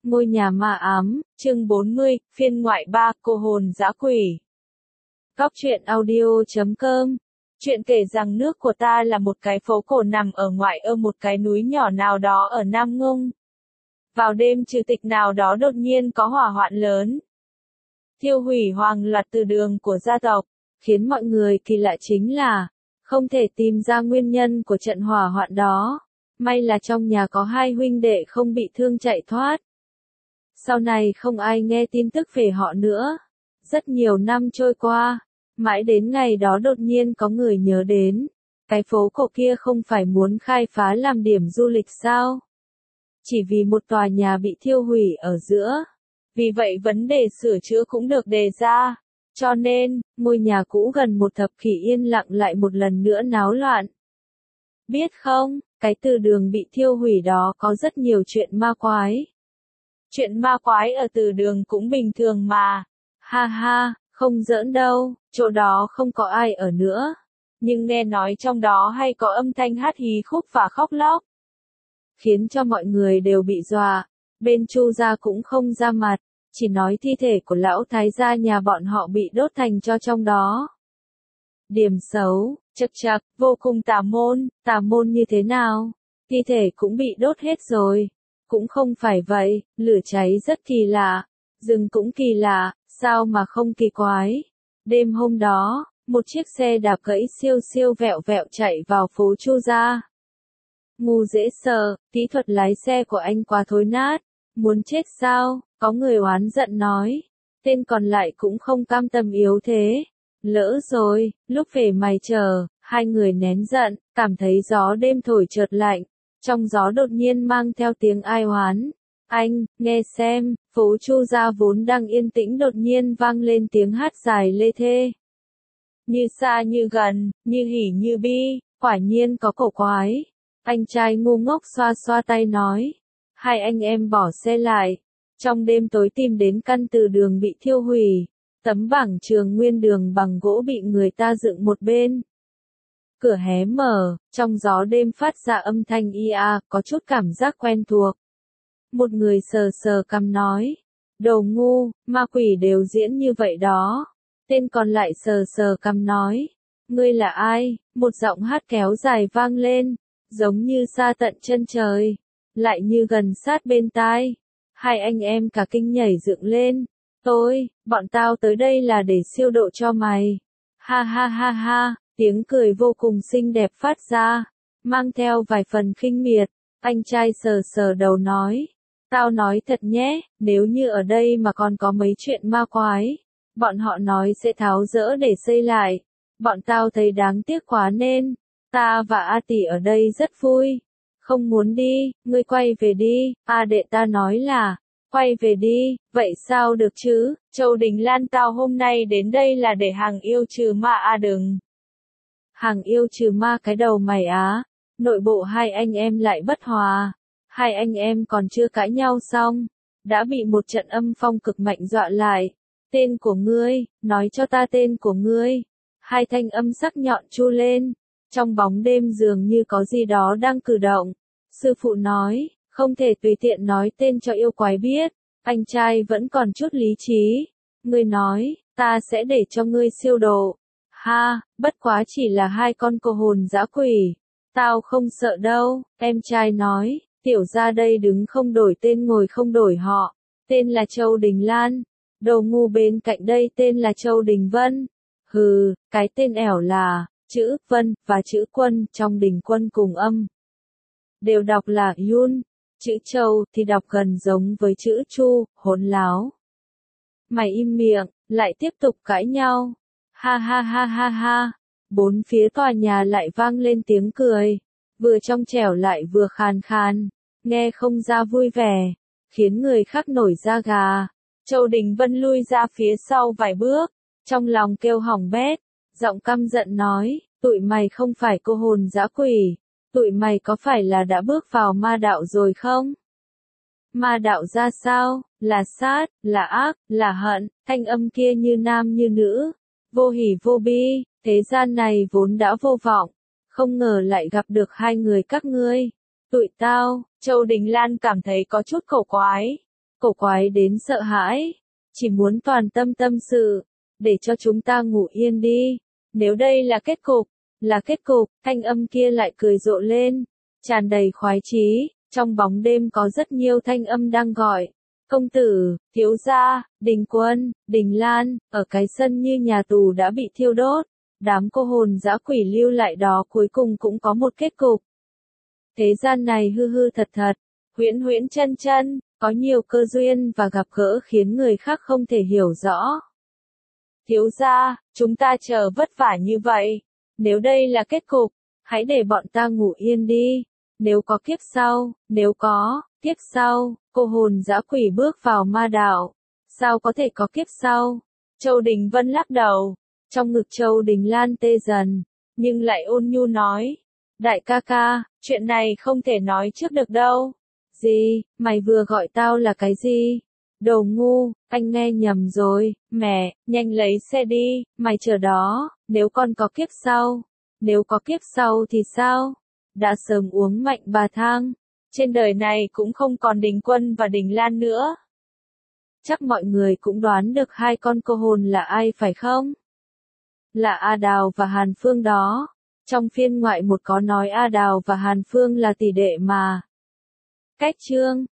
Ngôi nhà ma ám, chương 40, phiên ngoại 3, cô hồn dã quỷ. Góc truyện audio.com. Chuyện kể rằng nước của ta là một cái phố cổ nằm ở ngoại ô một cái núi nhỏ nào đó ở Nam Ngung. Vào đêm trừ tịch nào đó đột nhiên có hỏa hoạn lớn, thiêu hủy hàng loạt từ đường của gia tộc, khiến mọi người kỳ lạ chính là không thể tìm ra nguyên nhân của trận hỏa hoạn đó. May là trong nhà có hai huynh đệ không bị thương chạy thoát. Sau này không ai nghe tin tức về họ nữa. Rất nhiều năm trôi qua, mãi đến ngày đó đột nhiên có người nhớ đến, cái phố cổ kia không phải muốn khai phá làm điểm du lịch sao? Chỉ vì một tòa nhà bị thiêu hủy ở giữa. Vì vậy vấn đề sửa chữa cũng được đề ra. Cho nên, ngôi nhà cũ gần một thập kỷ yên lặng lại một lần nữa náo loạn. Biết không, cái từ đường bị thiêu hủy đó có rất nhiều chuyện ma quái. Chuyện ma quái ở từ đường cũng bình thường mà. Ha ha, không giỡn đâu, chỗ đó không có ai ở nữa. Nhưng nghe nói trong đó hay có âm thanh hát hí khúc và khóc lóc, khiến cho mọi người đều bị dọa. Bên Chu gia cũng không ra mặt, chỉ nói thi thể của lão thái gia nhà bọn họ bị đốt thành tro trong đó. Điểm xấu, chậc chậc, vô cùng tà môn như thế nào? Thi thể cũng bị đốt hết rồi. Cũng không phải vậy, lửa cháy rất kỳ lạ, rừng cũng kỳ lạ, sao mà không kỳ quái. Đêm hôm đó, một chiếc xe đạp gãy siêu siêu vẹo vẹo chạy vào phố Chu gia. Ngu dễ sợ, kỹ thuật lái xe của anh quá thối nát, muốn chết sao, có người oán giận nói. Tên còn lại cũng không cam tâm yếu thế. Lỡ rồi, lúc về mày chờ, hai người nén giận, cảm thấy gió đêm thổi chợt lạnh. Trong gió đột nhiên mang theo tiếng ai oán. Anh, nghe xem, phố Chu gia vốn đang yên tĩnh đột nhiên vang lên tiếng hát dài lê thê. Như xa như gần, như hỉ như bi, quả nhiên có cổ quái. Anh trai ngu ngốc xoa xoa tay nói. Hai anh em bỏ xe lại. Trong đêm tối tìm đến căn từ đường bị thiêu hủy. Tấm bảng trường nguyên đường bằng gỗ bị người ta dựng một bên. Cửa hé mở, trong gió đêm phát ra âm thanh ia, có chút cảm giác quen thuộc. Một người sờ sờ cằm nói, đồ ngu, ma quỷ đều diễn như vậy đó. Tên còn lại sờ sờ cằm nói, ngươi là ai? Một giọng hát kéo dài vang lên, giống như xa tận chân trời, lại như gần sát bên tai. Hai anh em cả kinh nhảy dựng lên, bọn tao tới đây là để siêu độ cho mày. Ha ha ha ha. Tiếng cười vô cùng xinh đẹp phát ra, mang theo vài phần khinh miệt. Anh trai sờ sờ đầu nói, tao nói thật nhé, nếu như ở đây mà còn có mấy chuyện ma quái, bọn họ nói sẽ tháo dỡ để xây lại. Bọn tao thấy đáng tiếc quá nên, ta và A tỷ ở đây rất vui. Không muốn đi, ngươi quay về đi, A đệ ta nói là, quay về đi, vậy sao được chứ, Châu Đình Lan tao hôm nay đến đây là để hàng yêu trừ ma A đừng. Hàng yêu trừ ma cái đầu mày á, nội bộ hai anh em lại bất hòa, hai anh em còn chưa cãi nhau xong, đã bị một trận âm phong cực mạnh dọa lại. Tên của ngươi, nói cho ta tên của ngươi. Hai thanh âm sắc nhọn chu lên, trong bóng đêm dường như có gì đó đang cử động. Sư phụ nói, không thể tùy tiện nói tên cho yêu quái biết. Anh trai vẫn còn chút lý trí. Ngươi nói, ta sẽ để cho ngươi siêu độ. Ha, bất quá chỉ là hai con cô hồn dã quỷ. Tao không sợ đâu, em trai nói, tiểu ra đây đứng không đổi tên ngồi không đổi họ. Tên là Châu Đình Lan. Đầu ngu bên cạnh đây tên là Châu Đình Vân. Hừ, cái tên ẻo là, chữ Vân, và chữ Quân trong Đình Quân cùng âm. Đều đọc là Yun. Chữ Châu thì đọc gần giống với chữ Chu, hỗn láo. Mày im miệng, lại tiếp tục cãi nhau. Ha ha ha ha ha. Bốn phía tòa nhà lại vang lên tiếng cười, vừa trong trẻo lại vừa khàn khàn, nghe không ra vui vẻ, khiến người khác nổi da gà. Châu Đình Vân lui ra phía sau vài bước, trong lòng kêu hỏng bét, giọng căm giận nói, tụi mày không phải cô hồn dã quỷ, tụi mày có phải là đã bước vào ma đạo rồi không? Ma đạo ra sao? Là sát, là ác, là hận, thanh âm kia như nam như nữ. Vô hỉ vô bi, thế gian này vốn đã vô vọng, không ngờ lại gặp được hai người các ngươi. Tụi tao, Châu Đình Lan cảm thấy có chút cổ quái. cổ quái đến sợ hãi, chỉ muốn toàn tâm tâm sự, để cho chúng ta ngủ yên đi. Nếu đây là kết cục, thanh âm kia lại cười rộ lên, tràn đầy khoái chí, trong bóng đêm có rất nhiều thanh âm đang gọi. Công tử, thiếu gia, Đình Quân, Đình Lan, ở cái sân như nhà tù đã bị thiêu đốt, đám cô hồn dã quỷ lưu lại đó cuối cùng cũng có một kết cục. Thế gian này hư hư thật thật, huyễn huyễn chân chân, có nhiều cơ duyên và gặp gỡ khiến người khác không thể hiểu rõ. Thiếu gia, chúng ta chờ vất vả như vậy, nếu đây là kết cục, hãy để bọn ta ngủ yên đi. Nếu có kiếp sau, nếu có kiếp sau, cô hồn dã quỷ bước vào ma đạo. Sao có thể có kiếp sau? Châu Đình Vân lắc đầu, trong ngực Châu Đình Lan tê dần, nhưng lại ôn nhu nói, đại ca ca, chuyện này không thể nói trước được đâu. Gì, mày vừa gọi tao là cái gì? Đồ ngu, anh nghe nhầm rồi, mẹ, nhanh lấy xe đi, mày chờ đó, nếu con có kiếp sau. Nếu có kiếp sau thì sao? Đã sớm uống mạnh bà thang, trên đời này cũng không còn Đình Quân và Đình Lan nữa. Chắc mọi người cũng đoán được hai con cô hồn là ai phải không? Là A Đào và Hàn Phương đó. Trong phiên ngoại một có nói A Đào và Hàn Phương là tỷ đệ mà. Cách chương